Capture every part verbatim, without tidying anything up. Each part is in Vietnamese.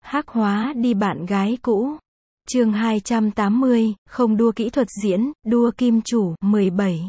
Hắc hóa đi bạn gái cũ. Chương hai trăm tám mươi, không đua kỹ thuật diễn, đua kim chủ, mười bảy.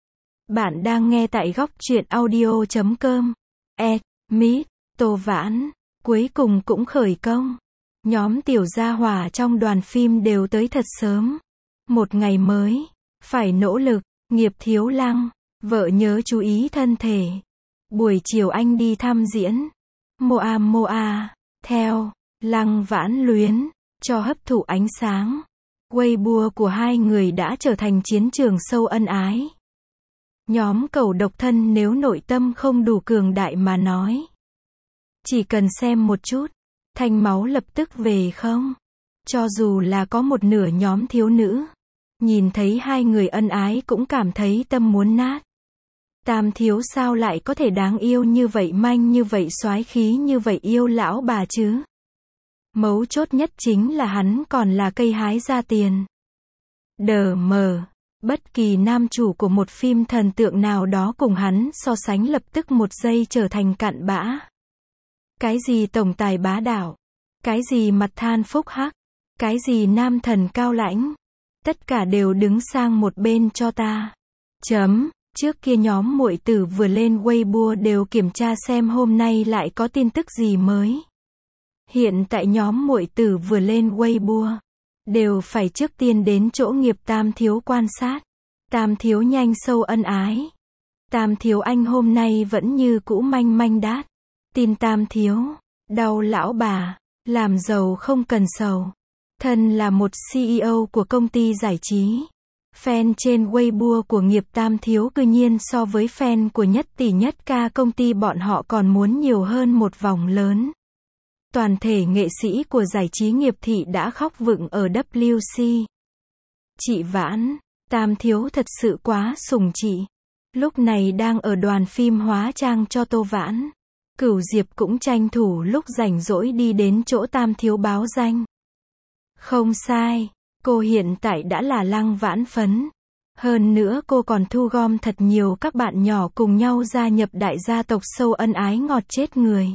Bạn đang nghe tại góc truyện audio chấm com. Ed, Meet, Tô Vãn, cuối cùng cũng khởi công. Nhóm tiểu gia hỏa trong đoàn phim đều tới thật sớm. Một ngày mới, phải nỗ lực, nghiệp thiếu lăng, vợ nhớ chú ý thân thể. Buổi chiều anh đi thăm diễn. Moa Moa, theo, Lăng Vãn luyến, cho hấp thụ ánh sáng. Weibo của hai người đã trở thành chiến trường sâu ân ái. Nhóm cầu độc thân nếu nội tâm không đủ cường đại mà nói. Chỉ cần xem một chút, thanh máu lập tức về không? Cho dù là có một nửa nhóm thiếu nữ, nhìn thấy hai người ân ái cũng cảm thấy tâm muốn nát. Tam thiếu sao lại có thể đáng yêu như vậy, manh như vậy, soái khí như vậy, yêu lão bà chứ? Mấu chốt nhất chính là hắn còn là cây hái ra tiền. Đờ mờ, bất kỳ nam chủ của một phim thần tượng nào đó cùng hắn so sánh lập tức một giây trở thành cặn bã. Cái gì tổng tài bá đạo, cái gì mặt than phúc hắc, cái gì nam thần cao lãnh, tất cả đều đứng sang một bên cho ta. Chấm. Trước kia nhóm muội tử vừa lên Weibo đều kiểm tra xem hôm nay lại có tin tức gì mới. Hiện tại nhóm muội tử vừa lên Weibo, đều phải trước tiên đến chỗ nghiệp tam thiếu quan sát. Tam thiếu nhanh sâu ân ái. Tam thiếu anh hôm nay vẫn như cũ manh manh đát. Tin tam thiếu, đau lão bà, làm giàu không cần sầu. Thân là một xê e ô của công ty giải trí. Fan trên Weibo của nghiệp tam thiếu cư nhiên so với fan của nhất tỷ nhất ca công ty bọn họ còn muốn nhiều hơn một vòng lớn. Toàn thể nghệ sĩ của giải trí nghiệp thị đã khóc vựng ở W C. Chị Vãn, tam thiếu thật sự quá sủng chị. Lúc này đang ở đoàn phim hóa trang cho Tô Vãn. Cửu Diệp cũng tranh thủ lúc rảnh rỗi đi đến chỗ tam thiếu báo danh. Không sai. Cô hiện tại đã là Lăng Vãn phấn. Hơn nữa cô còn thu gom thật nhiều các bạn nhỏ cùng nhau gia nhập đại gia tộc sâu ân ái ngọt chết người.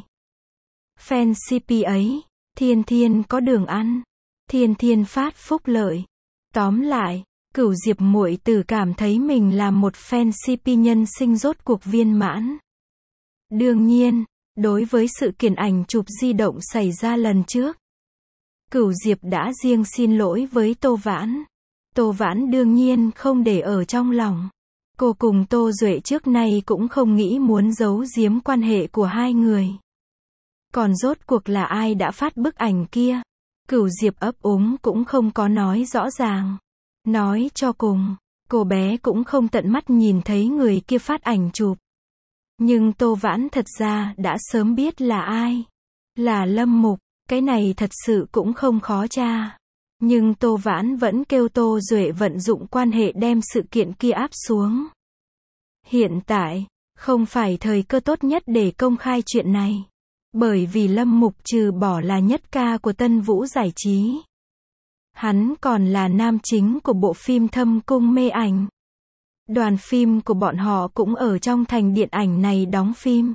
Fan xê pê ấy, thiên thiên có đường ăn, thiên thiên phát phúc lợi. Tóm lại, Cửu Diệp muội tử cảm thấy mình là một fan xê pê nhân sinh rốt cuộc viên mãn. Đương nhiên, đối với sự kiện ảnh chụp di động xảy ra lần trước, Cửu Diệp đã riêng xin lỗi với Tô Vãn. Tô Vãn đương nhiên không để ở trong lòng. Cô cùng Tô Duệ trước nay cũng không nghĩ muốn giấu giếm quan hệ của hai người. Còn rốt cuộc là ai đã phát bức ảnh kia? Cửu Diệp ấp úng cũng không có nói rõ ràng. Nói cho cùng, cô bé cũng không tận mắt nhìn thấy người kia phát ảnh chụp. Nhưng Tô Vãn thật ra đã sớm biết là ai. Là Lâm Mục. Cái này thật sự cũng không khó tra. Nhưng Tô Vãn vẫn kêu Tô Duệ vận dụng quan hệ đem sự kiện kia áp xuống. Hiện tại, không phải thời cơ tốt nhất để công khai chuyện này. Bởi vì Lâm Mục trừ bỏ là nhất ca của Tân Vũ giải trí, hắn còn là nam chính của bộ phim Thâm Cung Mê Ảnh. Đoàn phim của bọn họ cũng ở trong thành điện ảnh này đóng phim.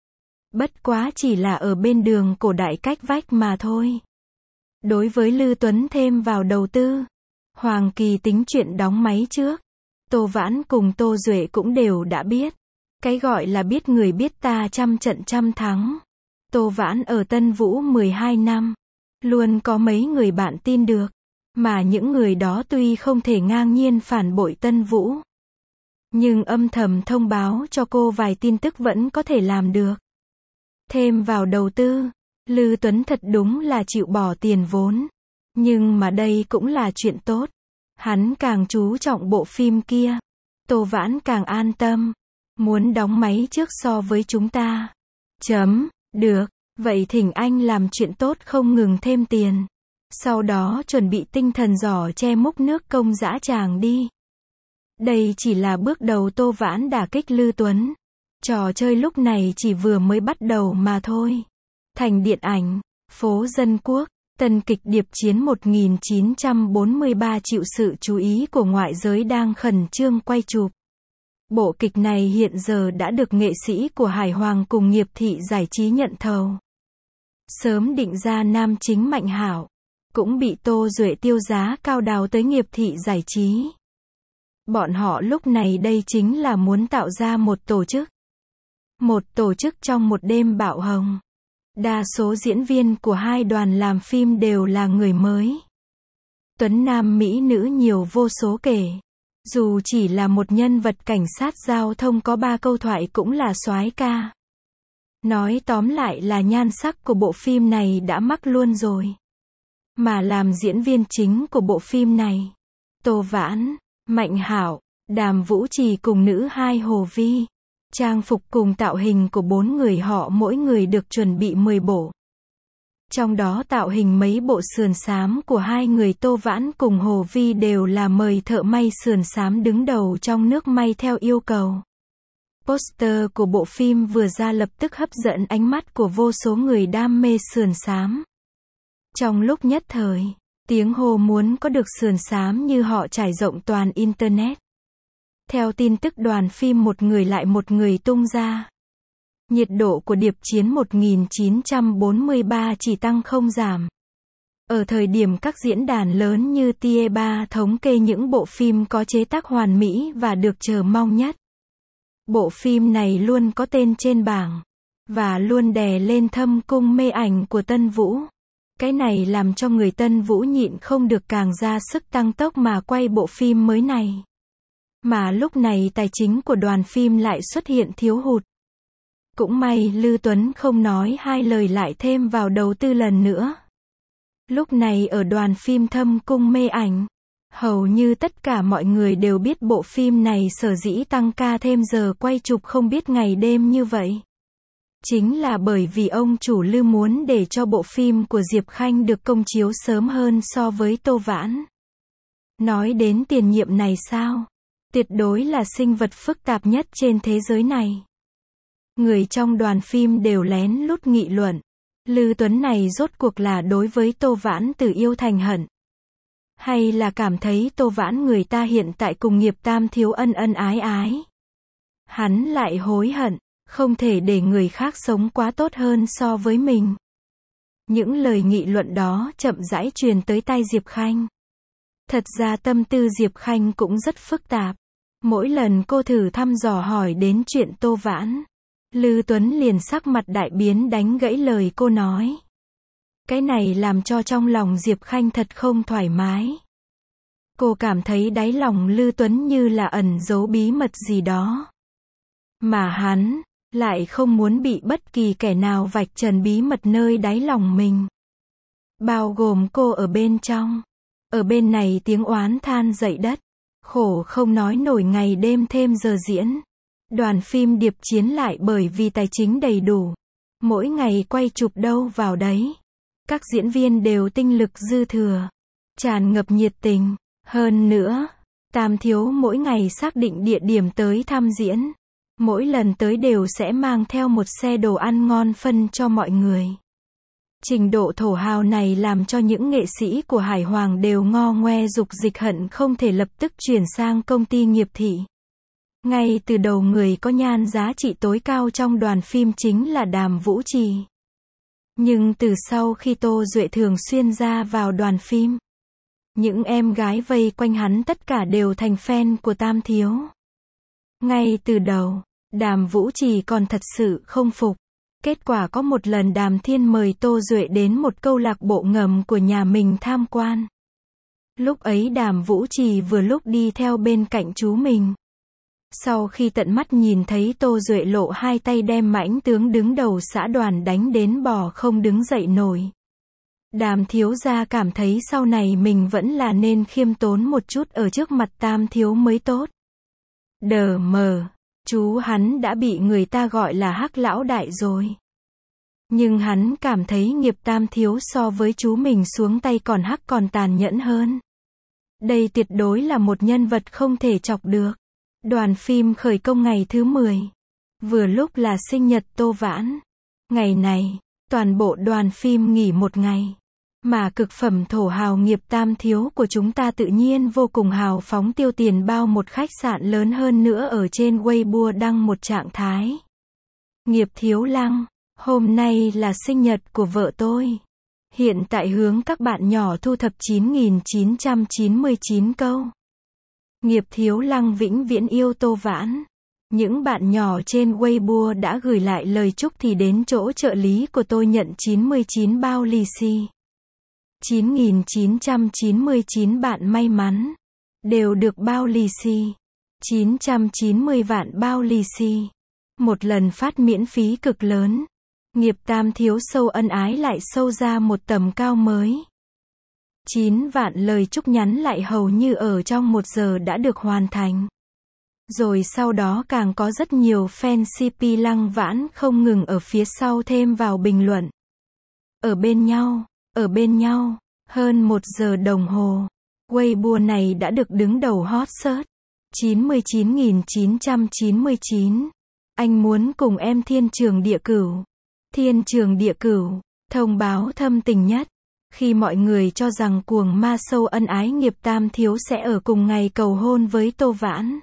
Bất quá chỉ là ở bên đường cổ đại cách vách mà thôi. Đối với Lư Tuấn thêm vào đầu tư, Hoàng Kỳ tính chuyện đóng máy trước. Tô Vãn cùng Tô Duệ cũng đều đã biết. Cái gọi là biết người biết ta trăm trận trăm thắng. Tô Vãn ở Tân Vũ mười hai năm, luôn có mấy người bạn tin được. Mà những người đó tuy không thể ngang nhiên phản bội Tân Vũ, nhưng âm thầm thông báo cho cô vài tin tức vẫn có thể làm được. Thêm vào đầu tư, Lư Tuấn thật đúng là chịu bỏ tiền vốn. Nhưng mà đây cũng là chuyện tốt. Hắn càng chú trọng bộ phim kia, Tô Vãn càng an tâm. Muốn đóng máy trước so với chúng ta. Chấm, được, vậy thỉnh anh làm chuyện tốt không ngừng thêm tiền. Sau đó chuẩn bị tinh thần giỏ che múc nước công dã tràng đi. Đây chỉ là bước đầu Tô Vãn đả kích Lư Tuấn. Trò chơi lúc này chỉ vừa mới bắt đầu mà thôi. Thành điện ảnh, phố dân quốc, tân kịch Điệp chiến một nghìn chín trăm bốn mươi ba chịu sự chú ý của ngoại giới đang khẩn trương quay chụp. Bộ kịch này hiện giờ đã được nghệ sĩ của Hải Hoàng cùng nghiệp thị giải trí nhận thầu. sớm định ra nam chính Mạnh Hảo, cũng bị Tô Duệ tiêu giá cao đào tới nghiệp thị giải trí. Bọn họ lúc này đây chính là muốn tạo ra một tổ chức. Một tổ chức trong một đêm bạo hồng. Đa số diễn viên của hai đoàn làm phim đều là người mới. Tuấn nam mỹ nữ nhiều vô số kể. Dù chỉ là một nhân vật cảnh sát giao thông có ba câu thoại cũng là soái ca. Nói tóm lại là nhan sắc của bộ phim này đã mắc luôn rồi. Mà làm diễn viên chính của bộ phim này, Tô Vãn, Mạnh Hảo, Đàm Vũ Trì cùng nữ hai Hồ Vi. Trang phục cùng tạo hình của bốn người họ mỗi người được chuẩn bị mười bộ. Trong đó tạo hình mấy bộ sườn xám của hai người Tô Vãn cùng Hồ Vi đều là mời thợ may sườn xám đứng đầu trong nước may theo yêu cầu. Poster của bộ phim vừa ra lập tức hấp dẫn ánh mắt của vô số người đam mê sườn xám. Trong lúc nhất thời, tiếng hô muốn có được sườn xám như họ trải rộng toàn Internet. Theo tin tức đoàn phim một người lại một người tung ra. Nhiệt độ của Điệp Chiến một nghìn chín trăm bốn mươi ba chỉ tăng không giảm. Ở thời điểm các diễn đàn lớn như T E ba thống kê những bộ phim có chế tác hoàn mỹ và được chờ mong nhất. Bộ phim này luôn có tên trên bảng. Và luôn đè lên thâm cung mê ảnh của Tân Vũ. Cái này làm cho người Tân Vũ nhịn không được càng ra sức tăng tốc mà quay bộ phim mới này. Mà lúc này tài chính của đoàn phim lại xuất hiện thiếu hụt. Cũng may Lư Tuấn không nói hai lời lại thêm vào đầu tư lần nữa. Lúc này ở đoàn phim Thâm Cung Mê Ảnh, hầu như tất cả mọi người đều biết bộ phim này sở dĩ tăng ca thêm giờ quay chụp không biết ngày đêm như vậy. Chính là bởi vì ông chủ Lư muốn để cho bộ phim của Diệp Khanh được công chiếu sớm hơn so với Tô Vãn. Nói đến tiền nhiệm này sao? Tuyệt đối là sinh vật phức tạp nhất trên thế giới này. Người trong đoàn phim đều lén lút nghị luận. Lư Tuấn này rốt cuộc là đối với Tô Vãn từ yêu thành hận. Hay là cảm thấy Tô Vãn người ta hiện tại cùng nghiệp tam thiếu ân ân ái ái. Hắn lại hối hận, không thể để người khác sống quá tốt hơn so với mình. Những lời nghị luận đó chậm rãi truyền tới tai Diệp Khanh. Thật ra tâm tư Diệp Khanh cũng rất phức tạp. Mỗi lần cô thử thăm dò hỏi đến chuyện Tô Vãn, Lư Tuấn liền sắc mặt đại biến đánh gãy lời cô nói. Cái này làm cho trong lòng Diệp Khanh thật không thoải mái. Cô cảm thấy đáy lòng Lư Tuấn như là ẩn giấu bí mật gì đó. Mà hắn lại không muốn bị bất kỳ kẻ nào vạch trần bí mật nơi đáy lòng mình. Bao gồm cô ở bên trong. Ở bên này tiếng oán than dậy đất. Khổ không nói nổi ngày đêm thêm giờ diễn. Đoàn phim Điệp Chiến lại bởi vì tài chính đầy đủ. Mỗi ngày quay chụp đâu vào đấy. Các diễn viên đều tinh lực dư thừa. Tràn ngập nhiệt tình. Hơn nữa, Tam Thiếu mỗi ngày xác định địa điểm tới tham diễn. Mỗi lần tới đều sẽ mang theo một xe đồ ăn ngon phân cho mọi người. Trình độ thổ hào này làm cho những nghệ sĩ của Hải Hoàng đều ngo ngoe dục dịch hận không thể lập tức chuyển sang công ty nghiệp thị. Ngay từ đầu người có nhan giá trị tối cao trong đoàn phim chính là Đàm Vũ Trì. Nhưng từ sau khi Tô Duệ thường xuyên ra vào đoàn phim, những em gái vây quanh hắn tất cả đều thành fan của Tam Thiếu. Ngay từ đầu, Đàm Vũ Trì còn thật sự không phục. Kết quả có một lần Đàm Thiên mời Tô Duệ đến một câu lạc bộ ngầm của nhà mình tham quan. Lúc ấy Đàm Vũ Trì vừa lúc đi theo bên cạnh chú mình. Sau khi tận mắt nhìn thấy Tô Duệ lộ hai tay đem mãnh tướng đứng đầu xã đoàn đánh đến bò không đứng dậy nổi. Đàm thiếu gia cảm thấy sau này mình vẫn là nên khiêm tốn một chút ở trước mặt Tam Thiếu mới tốt. Đờ mờ, chú hắn đã bị người ta gọi là Hắc lão đại rồi. Nhưng hắn cảm thấy nghiệp Tam Thiếu so với chú mình xuống tay còn hắc còn tàn nhẫn hơn. Đây tuyệt đối là một nhân vật không thể chọc được. Đoàn phim khởi công ngày thứ mười. Vừa lúc là sinh nhật Tô Vãn. Ngày này, toàn bộ đoàn phim nghỉ một ngày. Mà cực phẩm thổ hào nghiệp Tam Thiếu của chúng ta tự nhiên vô cùng hào phóng tiêu tiền bao một khách sạn lớn hơn nữa ở trên Weibo đăng một trạng thái. Nghiệp Thiếu Lăng, Hôm nay là sinh nhật của vợ tôi. Hiện tại hướng các bạn nhỏ thu thập chín nghìn chín trăm chín mươi chín câu. Nghiệp thiếu lăng vĩnh viễn yêu Tô Vãn. Những bạn nhỏ trên Weibo đã gửi lại lời chúc thì đến chỗ trợ lý của tôi nhận chín mươi chín bao lì xì. chín nghìn chín trăm chín mươi chín bạn may mắn đều được bao lì xì. chín trăm chín mươi vạn bao lì xì. Một lần phát miễn phí cực lớn. Nghiệp tam thiếu sâu ân ái lại sâu ra một tầm cao mới. chín vạn lời chúc nhắn lại hầu như ở trong một giờ đã được hoàn thành. Rồi sau đó càng có rất nhiều fan xê pê Lăng Vãn không ngừng ở phía sau thêm vào bình luận. Ở bên nhau, ở bên nhau, hơn một giờ đồng hồ. Weibo này đã được đứng đầu hot search. chín mươi chín nghìn chín trăm chín mươi chín. Anh muốn cùng em thiên trường địa cửu. Thiên trường địa cửu, thông báo thâm tình nhất. Khi mọi người cho rằng cuồng ma sâu ân ái nghiệp tam thiếu sẽ ở cùng ngày cầu hôn với Tô Vãn.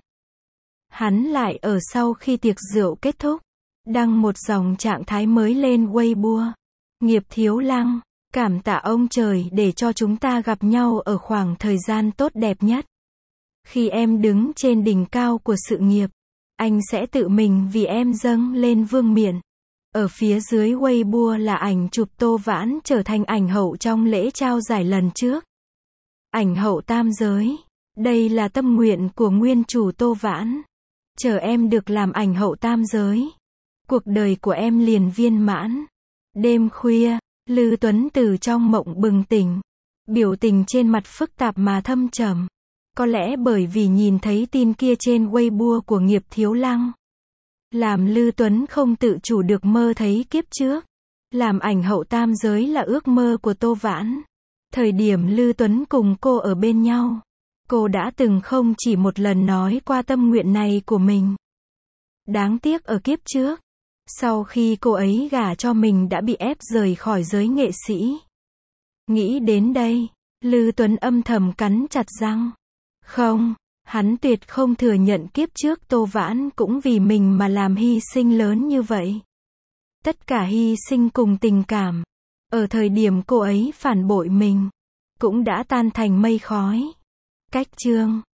Hắn lại ở sau khi tiệc rượu kết thúc, đăng một dòng trạng thái mới lên Weibo. Nghiệp thiếu lăng, cảm tạ ông trời để cho chúng ta gặp nhau ở khoảng thời gian tốt đẹp nhất. Khi em đứng trên đỉnh cao của sự nghiệp, anh sẽ tự mình vì em dâng lên vương miện. Ở phía dưới Weibo là ảnh chụp Tô Vãn trở thành ảnh hậu trong lễ trao giải lần trước. Ảnh hậu tam giới. Đây là tâm nguyện của nguyên chủ Tô Vãn. Chờ em được làm ảnh hậu tam giới. Cuộc đời của em liền viên mãn. Đêm khuya, Lư Tuấn từ trong mộng bừng tỉnh. Biểu tình trên mặt phức tạp mà thâm trầm. Có lẽ bởi vì nhìn thấy tin kia trên Weibo của nghiệp thiếu lăng. Làm Lư Tuấn không tự chủ được mơ thấy kiếp trước. Làm ảnh hậu tam giới là ước mơ của Tô Vãn. Thời điểm Lư Tuấn cùng cô ở bên nhau, cô đã từng không chỉ một lần nói qua tâm nguyện này của mình. Đáng tiếc ở kiếp trước, sau khi cô ấy gả cho mình đã bị ép rời khỏi giới nghệ sĩ. Nghĩ đến đây, Lư Tuấn âm thầm cắn chặt răng. Không, hắn tuyệt không thừa nhận kiếp trước Tô Vãn cũng vì mình mà làm hy sinh lớn như vậy. Tất cả hy sinh cùng tình cảm, ở thời điểm cô ấy phản bội mình, cũng đã tan thành mây khói. Cách chương